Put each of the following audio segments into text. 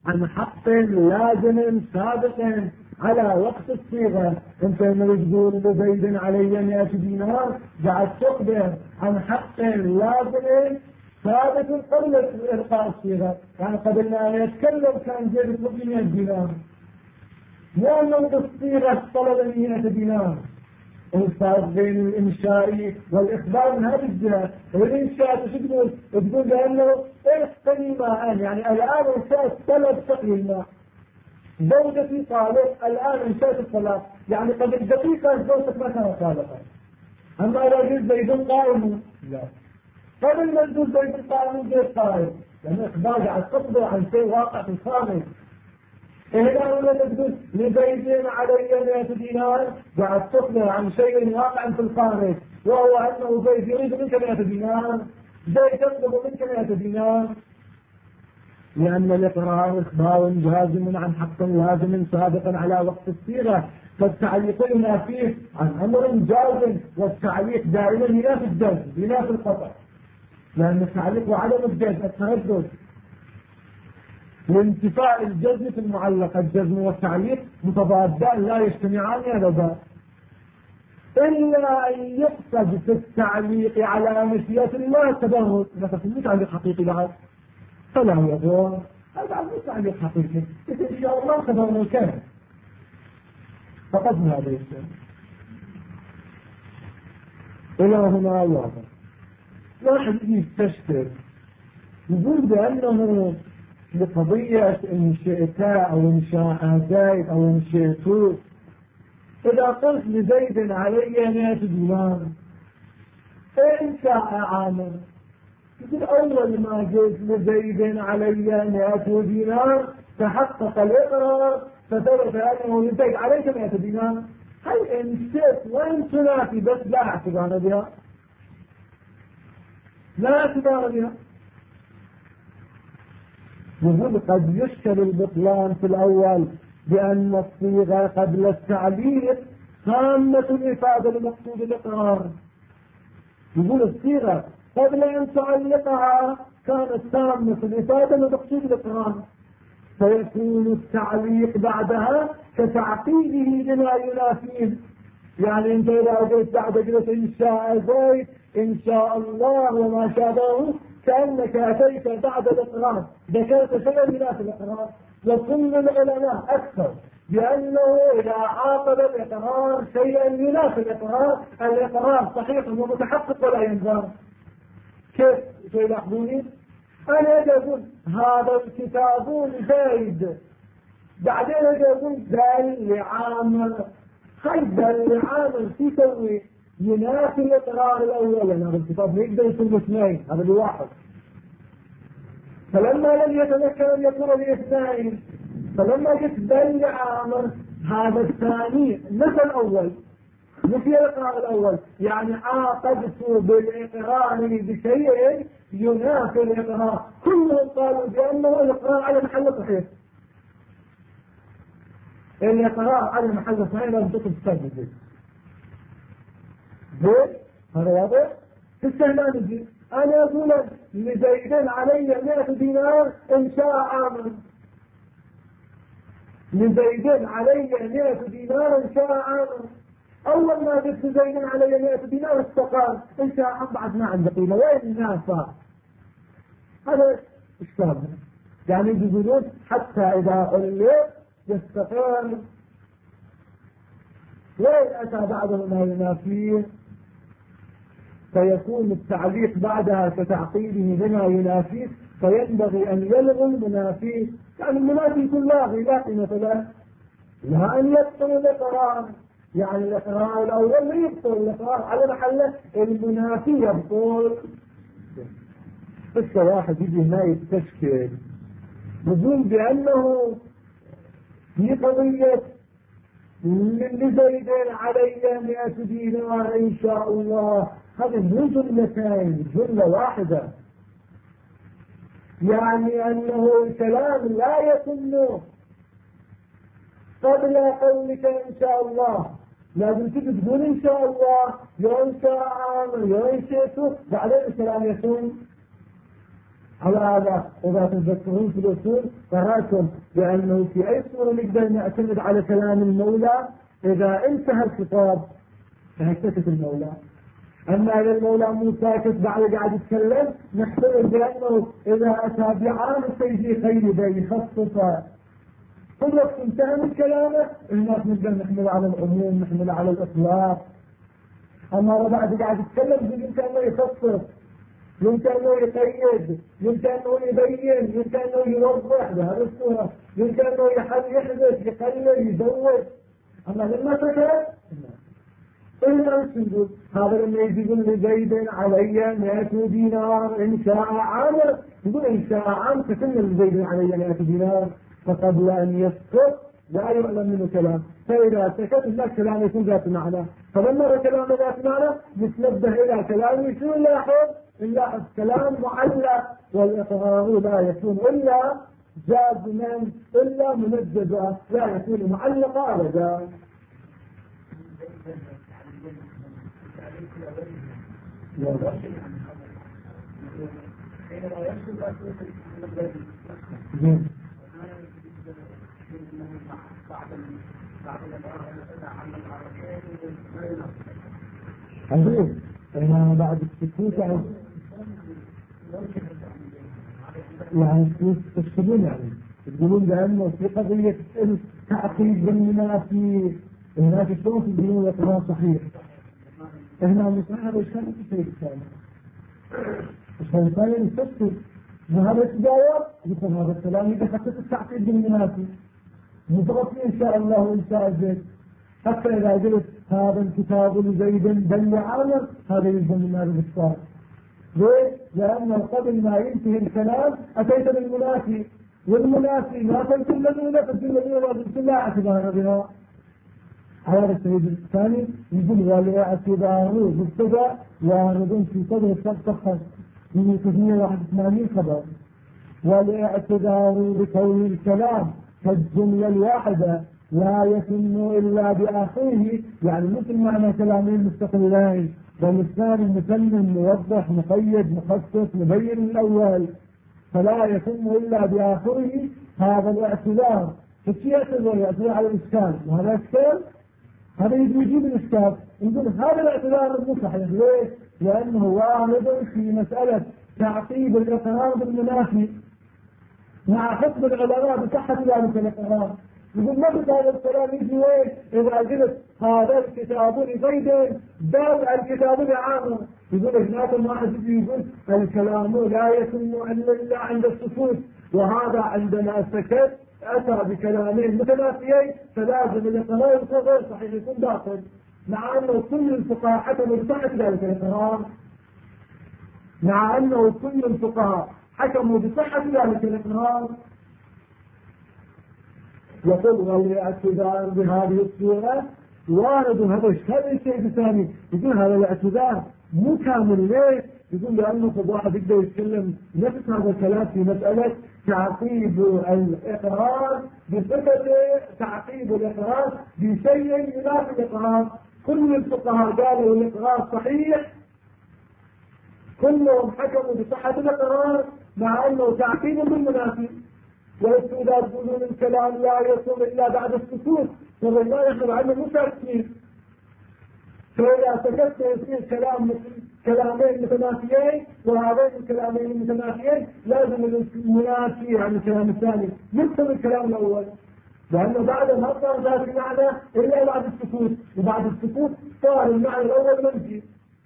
عن حق لازم سابق على وقت الصيغة. انت لما تقول لزيد علي 100 دينار قاعد تخبر عن حق لازم ثابت قبل إلقاء الصيغة، يعني قبل ما يتكلم كان زيد يطلب 100 دينار، مو أنه بالصيغة طلب 100 دينار. الفرق بين الإنشاء والإخبار من هذه الجهة. الإنشاء شو تقول؟ تقول لأنه اسقني ماء، يعني الآن انشأت طلب سقي الماء. زوجتي طالق، الآن انشأت الطلاق، يعني قبل دقيقة زوجتك ما كانت طالقة. أما إذا قلت زيد قائم، لا، قبل ما تقول زيد قائم زيد قائم، لأن إخبار قاعد تخبر عن شيء واقع في الخارج. هنا ولا تقول لزيد علي 100 دينار قاعد تخبر عن شيء واقع في الخارج، وهو أنه زيد يريد منك 100 دينار، زيد يطلب منك 100 دينار. لأن الإقرار إخبار جازم عن حق لازم سابقا على وقت الصيغة، فالتعليق ينافيه عن أمر جازم، والتعليق دائما ينافي الجزم ينافي القطع، لأن التعليق وعدم الجزم التردد وانتفاء الجزم في المعلق. الجزم والتعليق متضادان لا يجتمعان أبدا، إلا أن يقصد في التعليق على مشيئة الله التبرد، إذا كنت تعليق حقيقي بعد فلا يضر، هذا مو تعليق حقيقي، إن شاء الله تبرد كان فقط هذا الشيء. إلى هنا واضح. واحد يستشكل يقول بأنه لقضية إن شئتا أو إن شاء زيد أو إن شئتو، إذا قلت لزيد علي 100 دينار إن شاء عامر، يقول أول ما قلت لزيد علي 100 دينار تحقق الإقرار فثبت أنه لزيد عليك 100 دينار. هل إن شئت وإن تنافي بس لا اعتبار بها، لا اعتبار بها. يقول قد يشكل البطلان في الأول بأن الصيغة قبل التعليق تامة الإفادة لمقصود الإقرار. يقول الصيغة قبل أن تعلقها كانت تامة الإفادة لمقصود الإقرار، فيكون التعليق بعدها كتعقيده لما ينافيه. يعني انت إذا قلت بعد قلت إن شاء زيد إن شاء الله وما شابهه، كأنك أتيت بعد الإقرار ذكرت شيئا ينافي الإقرار. وكل العلماء أكثر بأنه إذا عاقب الإقرار شيئا ينافي الإقرار، الإقرار صحيح ومتحقق ولا ينظر. كيف يلاحظوني؟ أنا أقول هذا الكتاب زيد، بعدين أقول دل لعامر، خيب دل لعامر في تسوي ينافي الإقرار الأول، لأن هذا الكتاب يقدر يكون اثنين، هذا الواحد. فلما لم يتمكن أن يكون لاثنين، فلما قلت دل لعامر هذا الثاني مثل الأول، مثل الإقرار الأول، يعني عاقبت بالإقرار بشيء ينافي الإقرار. كلهم قالوا بأنه الإقرار على محل صحيح، الإقرار على محل صحيح لازم تكون تسجل هذا واضح. في استهلال الجيل أنا أقول لزيد علي 100 دينار إن شاء عامر، لزيد علي 100 دينار إن شاء عامر. أول ما قلت زيد علي 100 دينار استقال، إن شاء عام بعد ما عند قيمة، وين الناس؟ هذا إشكال. يعني يقولون حتى إذا علق يستقر، وين أتى بعده ما ينافيه فيكون التعليق بعدها كتعقيده بما ينافيه، فينبغي أن يلغي المنافيه. يعني المنافي يكون لاغي لا قيمة له، لا أن يبطل الإقرار، يعني الإقرار الأول لا يبطل الإقرار على محله، المنافي يبطل. بس واحد يجي هنا يستشكل يقول بأنه في قضية لزيد علي 100 دينار إن شاء الله، هذه مو جملتين، جملة واحدة، يعني أنه الكلام لا يتم قبل قولك إن شاء الله، لازم تجي تقول إن شاء الله يا إن شاء عامر يا إن شئت، بعدين الكلام يتم. على هذا إذا تذكرون في الأصول قرأتم بأنه في أي صورة نقدر نعتمد على كلام المولى إذا انتهى الخطاب فهكتت المولى. أما إذا المولى مو ساكت بعد قاعد يتكلم نحتمل بأنه إذا أتى بعام السيدي خيبة يخصص كل وقت انتهى من كلامه الناس نقدر نحمل على العموم نحمل على الإطلاق. أما إذا بعد قاعد يتكلم يمكن أنه يخصص يمكن أنه يقيد يمكن أنه يبين يمكن أنه يوضح بهذه الصورة يمكن أنه يحدث يقلل يزود. أما لما سكت إلا نقول هذا لما يجب لزيد علي 100 دينار إن شاء عامر يقول إن شاء عام فكل لزيد علي 100 دينار فقبل أن يسكت لا يعلم منه كلام. فإذا سكت لا كلام يكون ذات معنى. فلما كلام ذات معنى نتنبه إلى كلامه شو نلاحظ كلام معلق والإقرار لا يكون إلا جازما إلا منجزا لا يكون معلقا أبدا. عظيم. أنا بعد السكوت يعني تشتغلون تقولون بأنه في قضية تعقيد بالمنافي هناك شلون تقولون يقرأ صحيح. هنا نسمعها وشان في شيء ثاني عشان ثاني نفسر وهذا التجاوب يقول هذا الكلام إذا حطيت التعقيد بالمنافي مضغطي إن شاء الله وإن شاء زيد حتى إذا قلت هذا الكتاب لزيد بل عامر هذا يلزم من هذا الإشكال. ليه؟ لأنه قبل ما ينتهي الكلام أتيت بالمنافي والمنافي ما تنتهي الأولى فالجملة الأولى بالله اعتبار بها. هذا السيد الثاني يقول والاعتبار بالصدى وارد في صدر الصفحة من 381 خبر. والاعتبار بكون الكلام كالجملة الواحدة لا يتم إلا بآخره يعني مثل معنى كلامين مستقلين بل الثاني مسلم موضح مقيد مخصص مبين الأول فلا يتم إلا بآخره. هذا الاعتبار فشي يعتبر على الإشكال وهذا إشكال هذا يجيب الإشكال يقول هذا الاعتبار مو صحيح. ليش؟ لأنه وارد في مسألة تعقيب الإقرار بالمنافي مع حكم العلماء بصحة ذلك الإقرار. يقول ما في هذا الكلام يجي وين إذا قلت هذا الكتاب لزيد بل الكتاب لعامر. يقول هناك واحد يقول الكلام لا يتم إلا عند السكوت وهذا عندما سكت أتى بكلامين متنافيين فلازم الإقرار يكون غير صحيح يكون باطل مع أنه كل الفقهاء حكموا بصحة ذلك الإقرار مع أنه كل الفقهاء حكموا بصحة ذلك الإقرار. يقول والاعتذار بهذه الصورة وارد هذا الشيء الثاني. يقول هذا الاعتذار مو كامل. ليه؟ يقول لأنه قد واحد يقدر يتكلم نفس هذا الكلام في مسألة تعقيب الإقرار بصفة تعقيب الإقرار بشيء ينافي الإقرار. كل الفقهاء قالوا الإقرار صحيح كلهم حكموا بصحة الإقرار مع أنه تعقيب بالمنافي. وإذا تقولون الكلام لا يصل إلا بعد السكوت فالله يحمل عنه مساكين. فإذا سكت يصير كلامين متنافيين وهذين الكلامين المتنافيين لازم المنافي عن الكلام الثاني يكتب الكلام الأول لأنه بعد ما صار ذات المعنى إلا بعد السكوت وبعد السكوت صار المعنى الأول منفي.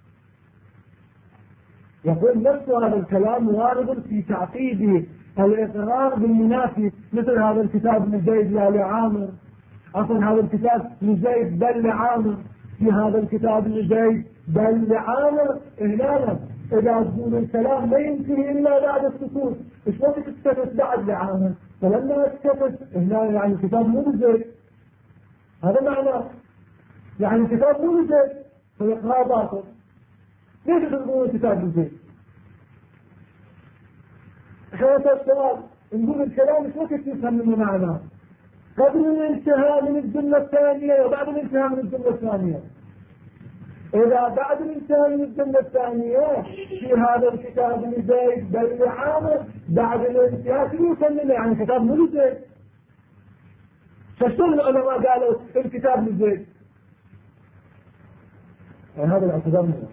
يقول نفس هذا الكلام وارد في تعقيد الإقرار بالمنافي مثل هذا الكتاب لزيد لا لعامر. أصلا هذا الكتاب لزيد بل لعامر في هذا الكتاب لزيد بل لعامر. هنا إذا تقول الكلام لا ينتهي إلا بعد السكوت إيش وقت تسكت بعد لعامر فلما تسكت هنا يعني الكتاب مو لزيد هذا معناه يعني الكتاب مو لزيد فالإقرار باطل. ليش تقولون الكتاب لزيد؟ هذا السؤال نقول الكلام مش وقت يفهم منه معناه قبل الانتهاء من الجملة الثانية وبعد الانتهاء من الجملة الثانية. إذا بعد الإنسان من الجملة الثانية في هذا الكتاب لزيد بل لعامر بعد الانتهاء يسمى يعني كتاب مو لزيد. فشلون العلماء قالوا الكتاب لزيد؟ هذا الاعتذار منه.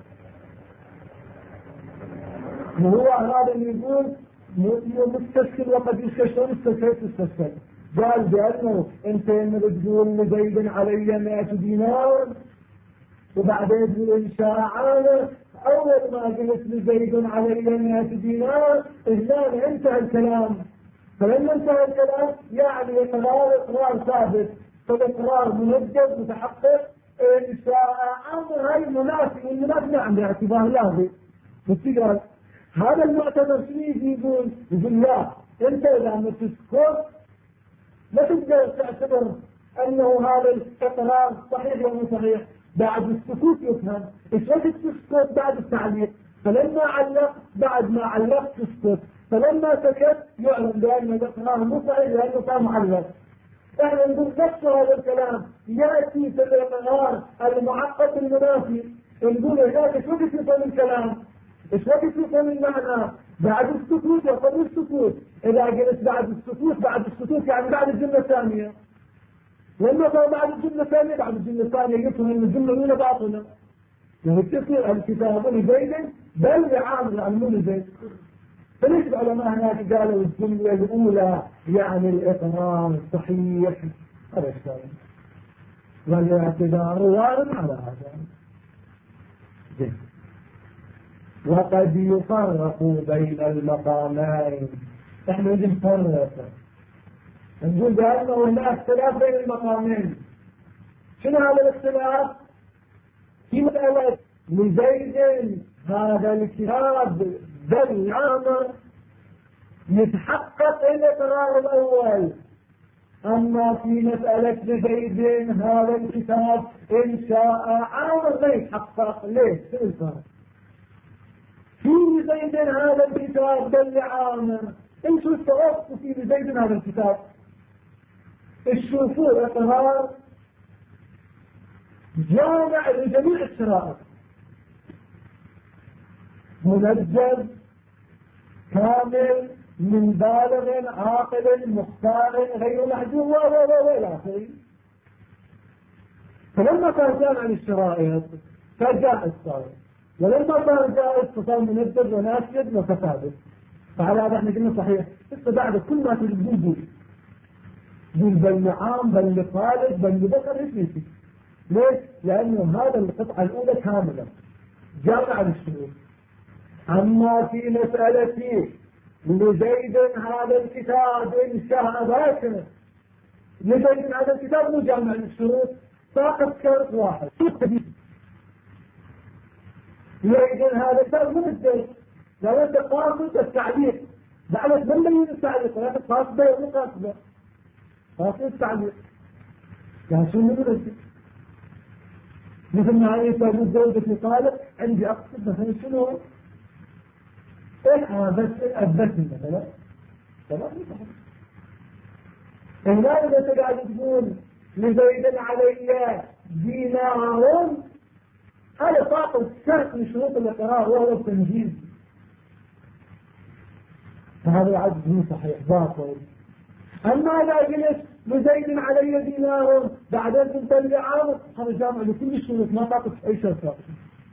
وهو هذا اللي يقول مستسكن وقد يستشعر مستسكن قال بأنه انت تقول لزيد علي 100 دينار وبعدين إن شاء عامر أول ما قلت لزيد علي 100 دينار إذن انتهى الكلام. فلما انتهى الكلام يعني إقرار ثابت، فالإقرار منجز متحقق. إن شاء عامر هاي منافي والمنافي نعم باعتبار لازم. قال هذا المعتبر شنو يقول لا انت اذا ما تسكت لا تقدر تعتبر انه هذا الاقرار صحيح ولا صحيح، بعد السكوت يفهم. ايش وقت تسكت؟ بعد التعليق. فلما علق بعد ما علق تسكت، فلما سكت يعلم بان الاقرار مو صحيح لانه كان معلق. احنا نقول نفس هذا الكلام ياتي في الاقرار المعقد المنافي، نقول هناك ايش وقت يفهم الكلام؟ ايش وقت يفهم المعنى؟ بعد السكوت وقبل السكوت. اذا قلت بعد السكوت يعني بعد الجمله الثانيه. لما صار بعد الجمله الثانيه يفهم ان الجمله الاولى باطله. يعني تصير الكتاب لزيد بل لعامر يعني مو لزيد. فليش العلماء هناك قالوا الجمله الاولى يعني الاقرار صحيح؟ هذا الشيء والاعتذار وارد على هذا. وقد يفرق بين المقامين. احنا نجي نفرق نقول بأنه هناك اختلاف بين المقامين. شنو هذا الاختلاف؟ في مسألة لزيد هذا الكتاب بل عامر يتحقق الإقرار الأول، أما في مسألة لزيد هذا الكتاب إن شاء عامر ما يتحقق. ليش؟ شنو الفرق؟ في لزيد هذا الكتاب بل عامر انتو استغرقتوا في لزيد هذا الكتاب. الشوفوا اقرار جامع لجميع الشرائع منجز كامل من بالغ عاقل مختار غير محجوب ولا آخره. فلما كان جامع للشرائع فجاء الصائر، ولما كان جائز فصار منجز وناسيد وتثابت. فعلى هذا احنا قلنا صحيح لسه بعد كل ما تجيبون قول بل نعام بل لخالد بل لبكر ايش يصير؟ ليش؟ لانه هذا القطعه الاولى كامله جامعه للشروط. اما في مساله لزيد هذا الكتاب ان شاء باكر، لزيد هذا الكتاب مو جامع للشروط، ساقط شرط واحد. لزيد هذا الكتاب مو بالزيد، لو انت قاصد التعليق بعد من بين التعليق لا قاصده ولا قاصده قاصد التعليق يعني شو نقول مثل ما عيسى ابو زوجة طالب عندي اقصد مثلا شنو ايه بس اثبتني مثلا تمام. هنا اذا تقعد تقول لزيد علي دينار هذا ساقط شرط من شروط الاقرار وهو التنجيز، فهذا العدد مو صحيح باطل. اما اذا قلت لزيد علي دينار بعدين قلت لعامر هذا جامع لكل الشروط ما ساقط اي شرط ساقط.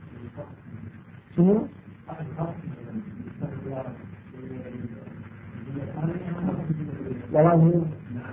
شنو؟ والله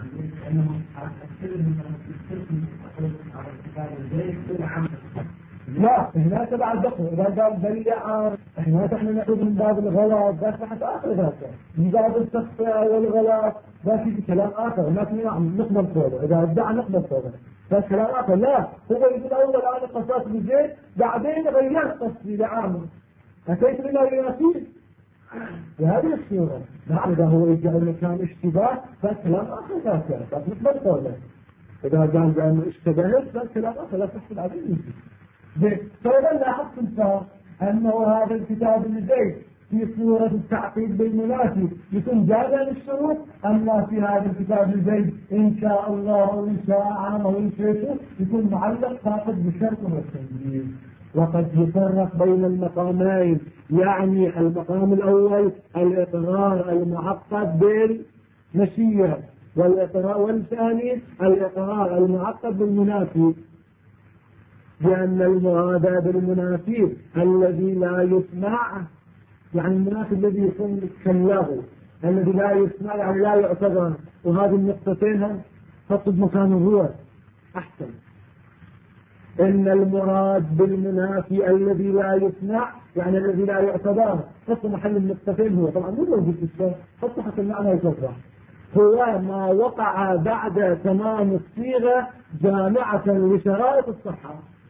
لا هنا تبع الدخل. إذا قال بلع هنا احنا نأخذ من باب الغلط بس حتى آخر ذاته من باب التخطئة والغلط بس في كلام آخر ما نقبل صوره. إذا ادعى نقبل صوره بس كلام آخر. لا هو يقول أول أنا قصصت بزيت بعدين غيرت قصدي لعامر أتيت لما يناسيه بهذه الصورة. نعم إذا هو يجعل كان اشتباه بس كلام آخر ذاته بس نقبل صوره. إذا قال بأنه اشتبهت بس كلام آخر لا تحصل عليه. فإذا لاحظت الفرق أنه هذا الكتاب لزيد في صورة التعقيد بالمنافي يكون جامع للشروط، أما في هذا الكتاب الزيد إن شاء الله أو إن شاء عام أو إن شاء يكون معلق فاقد بالشرط والتنجيز. وقد يفرق بين المقامين، يعني المقام الأول الإقرار المعقد بالمشيئة، والثاني الإقرار المعقد بالمنافي، لأن المراد بالمنافي الذي لا يسمع، يعني المنافي الذي يكون كاللغو الذي لا يسمع يعني لا يعتبر. وهذه النقطتين هم تطلب مكان هو أحسن. إن المراد بالمنافي الذي لا يسمع يعني الذي لا يعتبر، حط محل النقطتين هو طبعا مو موجود في الشيء، حط حتى المعنى يتوضح. هو ما وقع بعد تمام الصيغة جامعة لشرائط الصحة.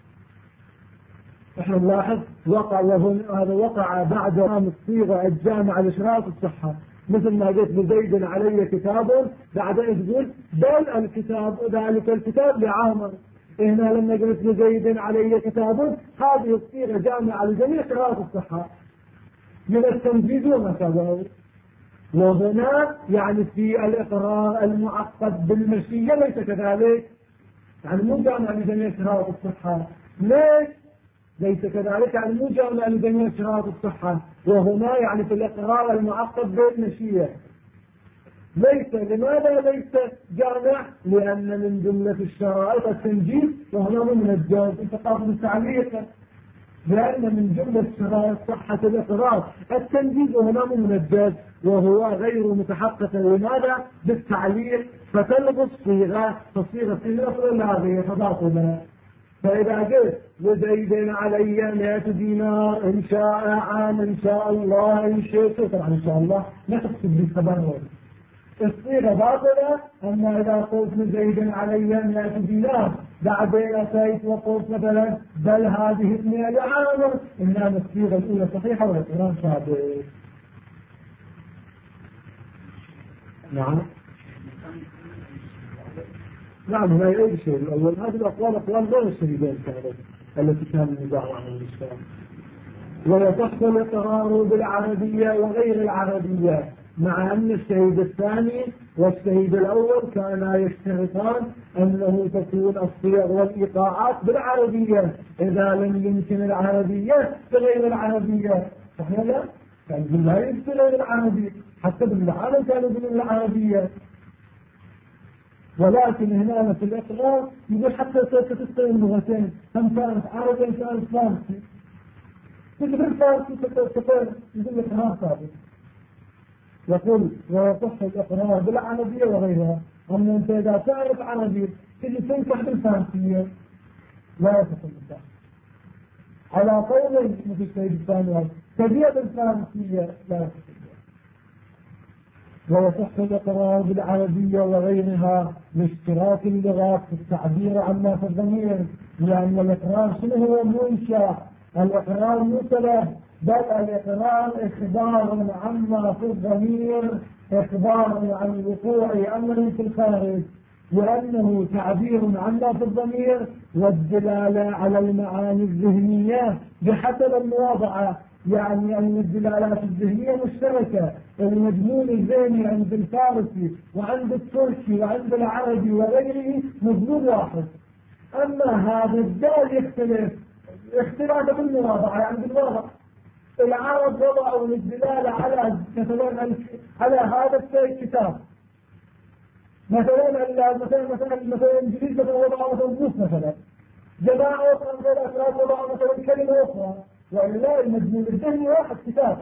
احنا نلاحظ هذا وقع بعد تمام الصيغة الجامعة لشرائط الصحة، مثل ما قلت لزيد علي كتاب، بعدين تقول بل الكتاب ذلك الكتاب لعامر. هنا لما قلت لزيد علي كتاب هذه الصيغة جامعة لجميع شرائط الصحة من التنفيذ وما كذا. وهنا يعني في الإقرار المعقد بالمشيئة ليس كذلك، يعني مو جامع لجميع شرائط الصحة. ليش ليس كذلك؟ يعني مو جامع لجميع شرائط الصحة، وهنا يعني في الإقرار المعقد بالمشيئة ليس. لماذا ليس جامع؟ لأن من جملة الشرائط التنجيز وهنا من الجواز. انت قاصد التعليق، لأن من جملة شرائط صحة الإقرار التنجيز وهنا من الجواز، وهو غير متحقق. لماذا؟ بالتعليق، فتلغي الصيغة، فالصيغة في الأصل هذه تضاطنا. فإذا قلت لزيد علي 100 دينار إن شاء عام إن شاء الله إن شئت، طبعا إن شاء الله لا تقصد بالتبرر، الصيغة باطلة. أما إذا قلت لزيد علي 100 دينار بعدين أتيت وقلت مثلا بل هذه 100 عام، إنما الصيغة الأولى صحيحة والإقرار ثابت. نعم نعم لا يعيد شيء الأول. هذه الأقوال غير الشهيدين كانت التي كان النزاع عنها الإسلام. ويصح الإقرار بالعربية وغير العربية، مع أن الشهيد الثاني والشهيد الأول كانا يشترطان أنه تكون الصيغ والإيقاعات بالعربية، إذا لم يمكن العربية بغير العربية. صحيح لا؟ كان لا يمكن غير العربية، حتى بالعالم كانوا يقولون العربية. ولكن هنا في الإقرار يقول حتى تستوي اللغتين، هم كانت عربي هم كانت فارسي. مثل الفارسي تقول يقول الإقرار ثابت. يقول ويصح الإقرار بالعربية وغيرها. أما أنت إذا تعرف عربي تجي تنكح بالفارسية لا يصح الإقرار. على قول مثل الشهيد الثاني تبيع بالفارسية لا يصح الإقرار. ويصح الإقرار بالعربية وغيرها لاشتراك اللغات في التعبير عما في الضمير، لأن الإقرار شنو هو؟ منشأ. الإقرار مو سبب، بل الإقرار إخبار عما في الضمير، إخبار عن وقوع أمر في الخارج، لأنه تعبير عما في الضمير والدلالة على المعاني الذهنية بحسب المواضعة. يعني أن الدلالات الذهنية مشتركة، المضمون الذهني عند الفارسي وعند التركي وعند العربي وغيره مضمون واحد. أما هذا الدال يختلف اختلاف بالمواضعة، يعني بالوضع. العرب وضعوا الدلالة على مثلا على هذا الكتاب، مثلا الإنجليز مثلا وضعوا مثلا بوس، مثلا جماعة أخرى من الأفراد وضعوا مثلا كلمة أخرى، وإلا المضمون الذهني واحد كتاب.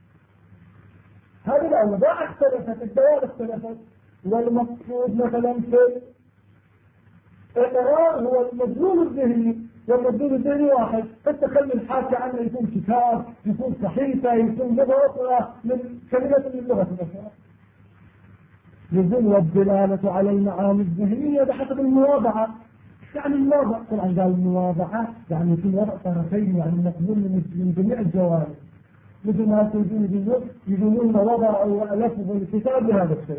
هذه الأوضاع اختلفت، الدوال اختلفت. والمقصود مثلا في الإقرار هو المضمون الذهني، والمضمون الذهني واحد. فتخلي الحاكي عنه يكون كتاب، يكون صحيفة، يكون لغة أخرى من كلمة من لغة أخرى. يزول والدلالة على المعاني الذهنية بحسب المواضعة. يعني المواضع طبعا قال المواضعة يعني يكون وضع طرفين، يعني مقبول من جميع الجوانب، مثل ما يقولون وضع لفظ الكتاب بهذا الشيء.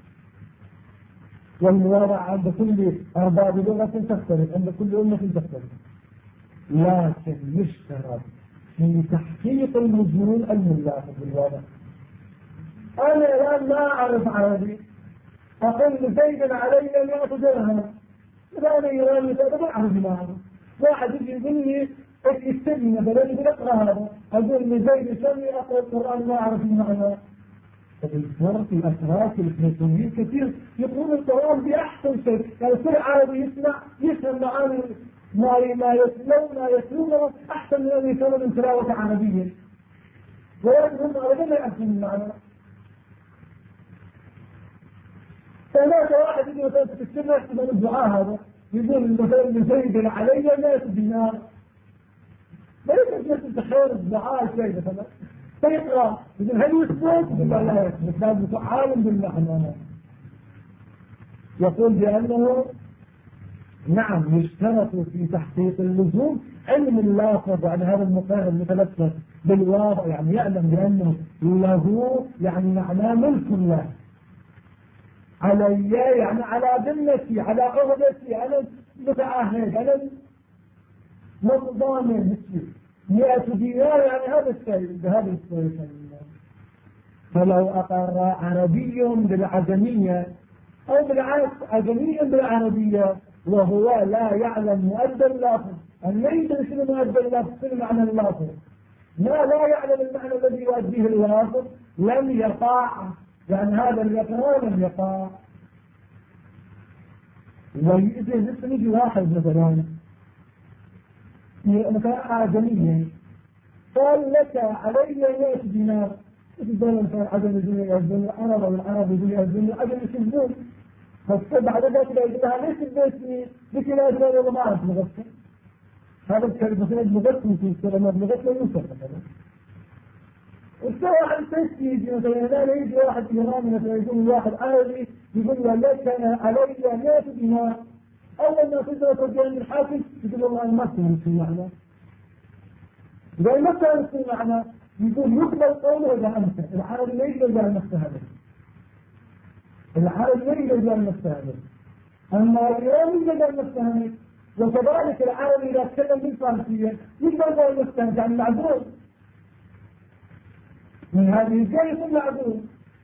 والمواضع عند كل أرباب لغة تختلف، عند كل أمة تختلف. لكن يشترط في تحقيق النزول الملافظ بالوضع. أنا الآن ما أعرف عربي، أقول لزيد علي أن يأخذ درهم، إذا أنا إيراني ما أعرف ما أعرف. واحد يجي يقول لي اكتبني مثلا يقول اقرأ هذا، أقول لزيد سمي أقرأ القرآن ما أعرف المعنى. فبالفرق الأتراك الفلسطينيين كثير يقولون القرآن بأحسن شيء، يعني كل عربي يسمع يفهم معاني ما يتلونه أحسن من أن يفهم من تلاوة عربية، ولكن هم أبدا لا يفهم المعنى. فهناك واحد يجي مثلا تكتب له يحسب الدعاء هذا، يقول مثلا لزيد علي 100 دينار، لا يمكن تخيل الدعاء شيء مثلا فيقرأ يقول هل يثبت؟ يقول لا يثبت، لازم عالم بالمعنى. يقول بأنه نعم يشترط في تحقيق اللزوم علم اللافظ، يعني هذا المقام المتلفظ بالواضع يعني يعلم بأنه له يعني معناه ملك له، علي يعني على ذمتي على عهدتي، أنا متعهد، أنا مضامن 100 دينار، يعني هذا الشيء بهذا الشيء. فلو أقر عربي بالعجمية أو بالعكس عجمي بالعربية وهو لا يعلم مؤدى اللفظ، أن لا يدري شنو مؤدى اللفظ، شنو معنى اللفظ، ما لا يعلم المعنى الذي يؤديه اللفظ لم يقع، يعني هذا اليقين لم يقع. وإذا لسه يجي واحد مثلا عجميا قال لك علي 100 دينار، الدولة مثلا عدم الدنيا يأذن العرب أو العرب يأذن العدم يشبون، فبعد ذلك يقول لها ليش البيت بك لا أجل ولا ما أعرف مغسل، هذا الكلمة مثلا مغسل في الكلمات مغسل يوسف مثلا. والسواء عن تسجيل مثلا لا يجي واحد إيراني مثلا يقول واحد عربي يقول له لك علي 100 دينار، أول ما تدرس الجانب الحاكم يقول والله ما كان في معنى، إذا ما كان في معنى يقول يقبل قوله إذا أمسك. العربي لا يقبل إذا المستهدف، العربي لا يقبل إذا المستهدف، أما الإيراني يقبل إذا المستهدف. وكذلك العربي إذا تكلم بالفارسية يقبل إذا المستهدف، يعني معذور من هذه الجهة يكون معذور.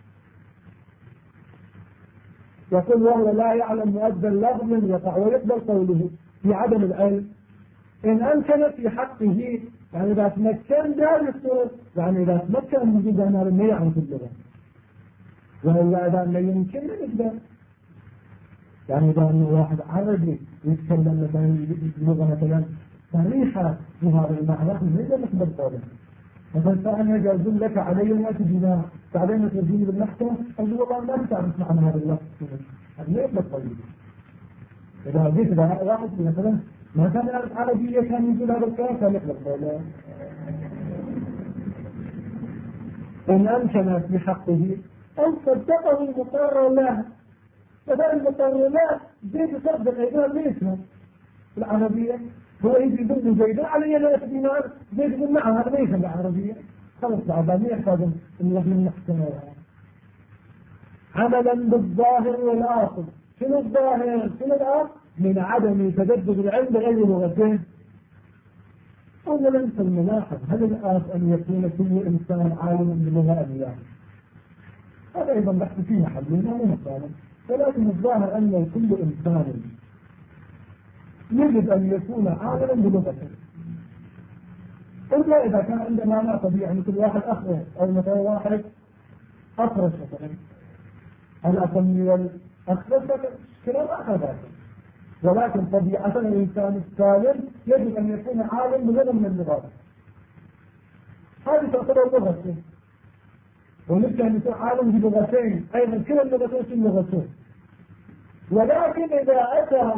يقول وهو لا يعلم مؤدى اللفظ من يقع ويقبل قوله في عدم العلم إن أمكن في حقه، يعني إذا تمكن بهذه الصورة، يعني إذا تمكن من وجود أنا لم يعرف اللغة، وإلا إذا لا يمكن أن يقدر، يعني إذا أنه واحد عربي يتكلم مثلا لغة مثلا صريحة بهذا المعنى من لا نقبل قوله. مثلا أنا يجازون لك علي 100 دينار، بعدين ترجيني بالمحكمة أقول والله ما تعرف معنى هذا اللفظ، هذا لا يقبل قوله. إذا جيت واحد مثلا ما كان يعرف عربية كان يقول هذا الكلام كان يقبل قوله. إن أمكن في حقه أن صدقه المقرر له، فذا المقرر له زيد صدق يقول ليش العربية، هو يجي يقول زيد علي 100 دينار، زيد يقول نعم هذا ليس العربية، خلص بعد ما يحتاج الذي المحكمة عملا بالظاهر والآخر. شنو الظاهر شنو الآخر؟ من عدم تجدد العلم بغير لغتين. أولا ننسى الملاحظ، هل الآن أن يكون كل إنسان عالما بلغة أم لا؟ هذا أيضا بحث فيه محلنا ومثالا، ولكن الظاهر أن كل إنسان يجب أن يكون عالما بلغته، إلا إذا كان عندنا ما طبيعي مثل واحد أخرس أو مثلا واحد أخرس مثلا الأقل والأخرس كلام آخر ذلك، ولكن طبيعة الإنسان السالم يجب أن يكون عالم بلغة من اللغات، هذه تعتبر لغته، ومثل أن يكون عالم بلغتين أيضا كلا اللغتين في اللغتين. ولكن إذا أتى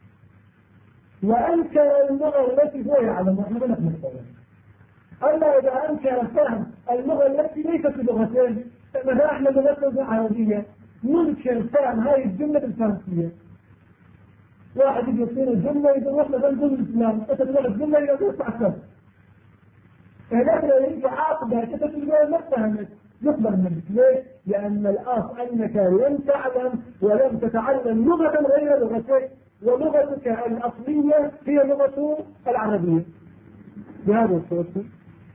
وأنكر اللغة التي هو يعلم نحن لا نقبل، أما إذا أنكر فهم اللغة التي ليست بلغتين، فمثلا احنا لغتنا عربية ننكر فهم هذه الجملة بالفرنسية، واحد يجي يصير الجملة يقول احنا بنقول الإسلام تتبع الجملة يقول تعصب، هناك يجي عاقبة تتبع ما فهمت يقبل منك. ليش؟ لأن الأصل أنك لم تعلم ولم تتعلم لغة غير لغتك، ولغتك الأصلية هي لغة العربية بهذا الصوت.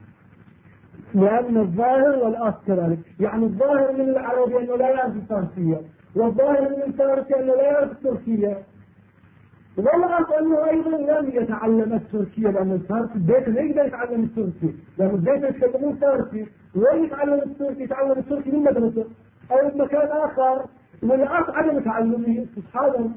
لأن الظاهر والأصل كذلك، يعني الظاهر من العربي أنه لا يعرف الفارسية، والظاهر من الفارسي أنه لا يعرف التركية، والأصل أنه أيضا لم يتعلم التركية، لأن الفارسي البيت لا يقدر يتعلم التركي، لأن البيت يتكلمون فارسي، ويتعلم التركي يتعلم التركي من مدرسة أو مكان آخر، والأصل عدم تعلمه سبحانه.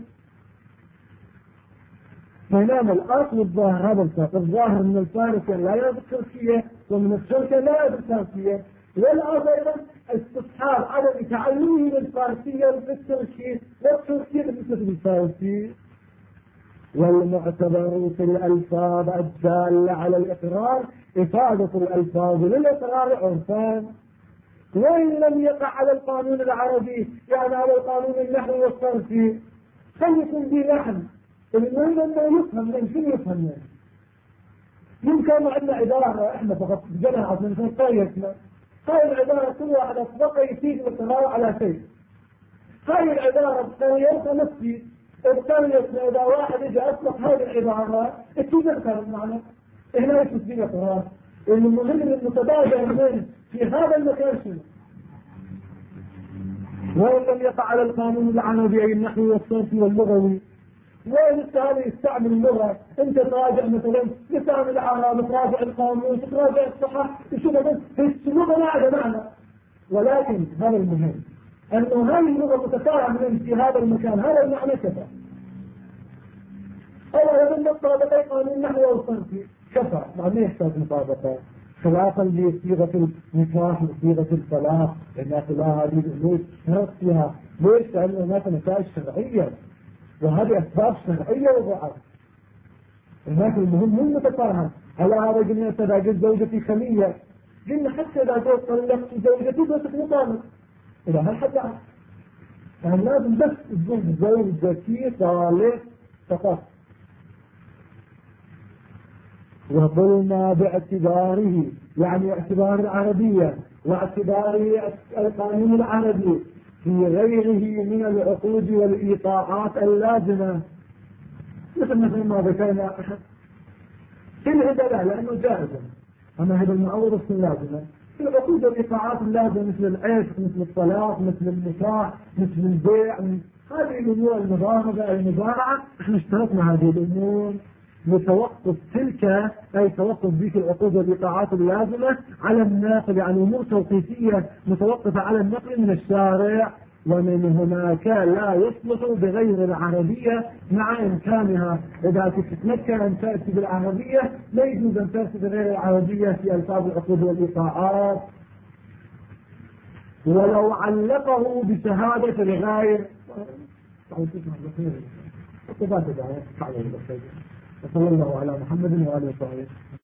بينما الأصل والظاهر هذا الفرق، الظاهر من الفارسي لا يعرف التركية، ومن التركية لا يعرف الفارسية، والأصل أيضا استصحاب عدم تعلمه للفارسية بالتركي، والتركية بالنسبة للفارسي. والمعتبر في الألفاظ الدالة على الإقرار إفادة الألفاظ للإقرار عرفان، وإن لم يقع على القانون العربي يعني على القانون النحوي والصرفي فليكن به لحن، المهم أنه يفهم من شو يفهم يعني. يمكن عندنا عبارة إحنا فقط جماعة من طريقنا، هاي العبارة كل واحد أطبقها يفيد الإقرار على شيء، هاي العبارة بطريقة نفسي بطريقة إذا واحد يجي أطلق هذه العبارة اكيد يذكر المعنى، هنا يثبت به الإقرار. المهم المتبادر من في هذا المكان شنو؟ وإن لم يقع على القانون العربي أي النحوي والصرفي واللغوي، وين هذا يستعمل اللغة، انت تراجع مثلا لسان العرب، تراجع القانون، تراجع الصحة، تشوف بس اللغة ما عندها معنى، ولكن هذا المهم انه هذه اللغة متفاعلة في هذا المكان، هذا المعنى كفى. اولا من مطابقة قانون النحو والصرفي كفى، ما يحتاج مطابقة، خلافا لصيغة النكاح وصيغة الطلاق، الناس لا هذه الامور شرط فيها، ليش؟ لان هناك نتائج شرعية، وهذه أسباب شرعية وضعت. هناك المهم مو متفاهم، على هذا قلنا تداجل زوجتي خلية، قلنا حتى إذا جوز طلقت زوجتي بس مطابق إلى هالحد يعني لازم بس تقول زوجتي طالق فقط. وقلنا باعتباره يعني اعتبار العربية واعتبار القانون العربي في غيره من العقود والإيقاعات اللازمة، مثل ما ذكرنا في الهبة لأنه جائزة، أما هبة المعوضة في اللازمة، في العقود والإيقاعات اللازمة مثل العشق، مثل الطلاق، مثل النكاح، مثل البيع، هذه الأمور المضاربة المزارعة، احنا اشترطنا هذه الأمور لتوقف تلك أي توقف ذيك العقود والإيقاعات اللازمة على الناقل، يعني أمور توقيفية متوقفة على النقل من الشارع، ومن هناك لا يصلح بغير العربية مع إمكانها إذا تتمكن أن تأتي بالعربية لا يجوز أن تأتي بغير العربية في ألفاظ العقود والإيقاعات. ولو علقه بشهادة الغير وصلى الله على محمد وآله وصحبه.